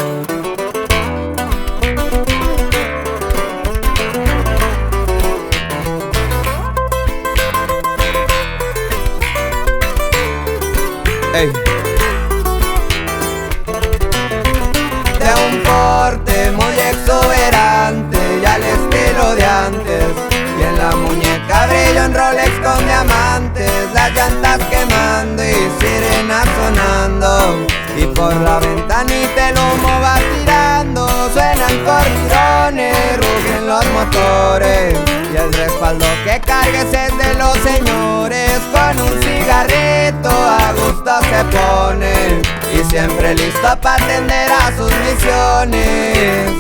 Ey. De un porte muy exuberante y al estilo de antes, y en la muñeca brilla un Rolex con diamantes, las llantas quemando y sirenas sonando, y por la ventanita el humo va tirando. Suenan corridones, rugen los motores, y el respaldo que cargues es de los señores. Con un cigarrito a gusto se pone, y siempre listo para atender a sus misiones.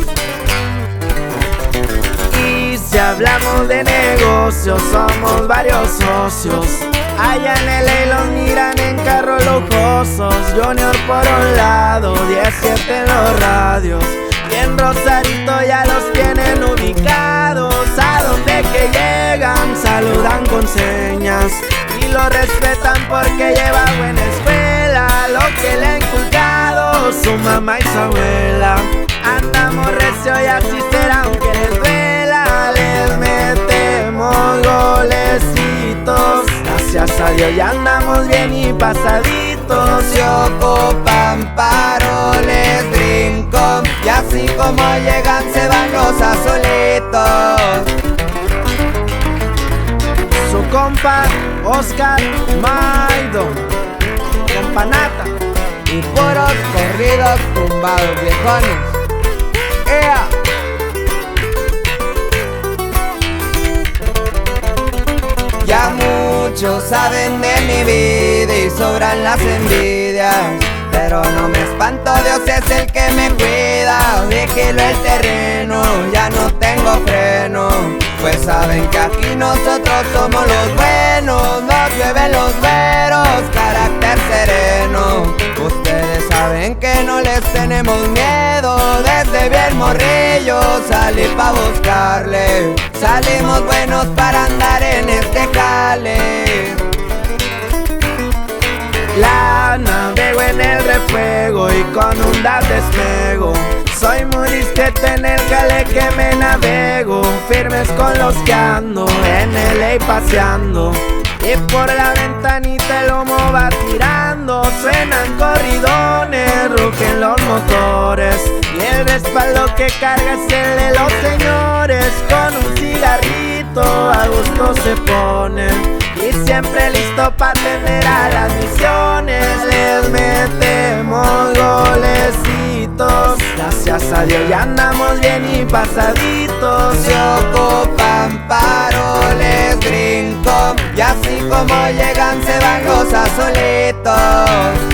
Y si hablamos de negocios, somos varios socios. Allá en LA los miran en carros lujosos. Junior por un lado, 17 en los radios, y en Rosarito ya los tienen ubicados. A donde que llegan saludan con señas, y lo respetan porque lleva buena escuela, lo que le ha inculcado su mamá y su abuela. Andamos recio y así será aunque les duela, les metemos golecitos. Gracias a Dios ya andamos bien y pasaditos. Se ocupan paroles, brinco, y así como llegan se van los azulitos. Su compa Oscar Maido, compa Nata, y puros corridos tumbados viejones. ¡Ea! Ya muchos saben de mi vida y sobran las envidias, pero no me espanto, Dios es el que me cuida. Vigilo el terreno, ya no tengo freno, pues saben que aquí nosotros somos los buenos. Nos llueven los güeros, carácter sereno. Ustedes saben que no les tenemos miedo, desde bien morrillos salí pa' buscarle. Salimos buenos para andar en este jale. La navego en el refuego y con un DAF despego. Soy muy discreto en el jale que me navego, firmes con los que ando en LA paseando, y por la ventanita el humo va tirando. Suenan corridones, rugen los motores, y el respaldo que carga es el de los señores. Con un cigarrito a gusto se ponen, y siempre listo para atender a las misiones. Les metemos golecitos, gracias a Dios ya andamos bien y pasaditos. Se ocupan paroles, brinco, y así como llegan se van los azulitos.